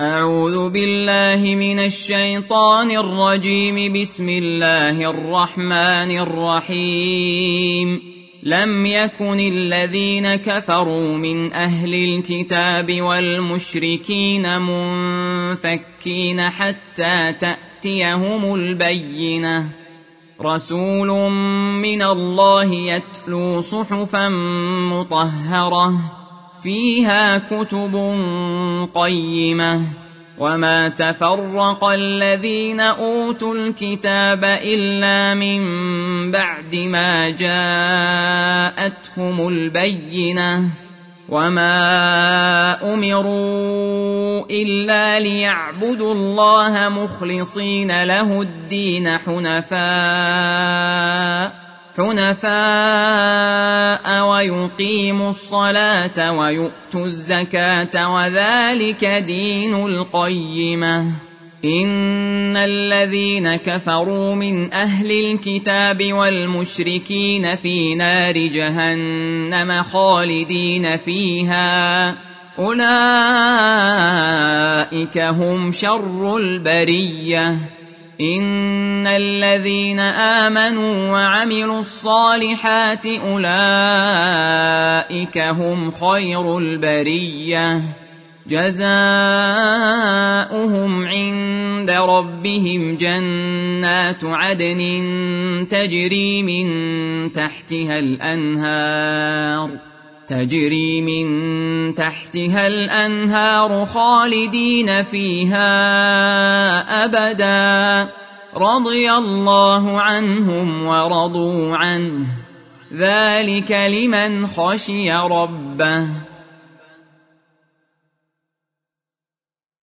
أعوذ بالله من الشيطان الرجيم. بسم الله الرحمن الرحيم. لم يكن الذين كفروا من أهل الكتاب والمشركين منفكين حتى تأتيهم البينة. رسول من الله يتلو صحفا مطهرة فيها كتب قيمة. وما تفرق الذين أوتوا الكتاب إلا من بعد ما جاءتهم البينة. وما أمروا إلا ليعبدوا الله مخلصين له الدين حنفاء ويقيموا الصلاة ويؤتوا الزكاة وذلك دين القيمة. إن الذين كفروا من أهل الكتاب والمشركين في نار جهنم خالدين فيها أولئك هم شر البرية. إن الذين آمنوا وعملوا الصالحات أولئك هم خير البرية. جزاؤهم عند ربهم جنات عدن تجري من تحتها الأنهار خالدين فيها أبدا. رضي الله عنهم ورضوا عنه ذلك لمن خشي ربه.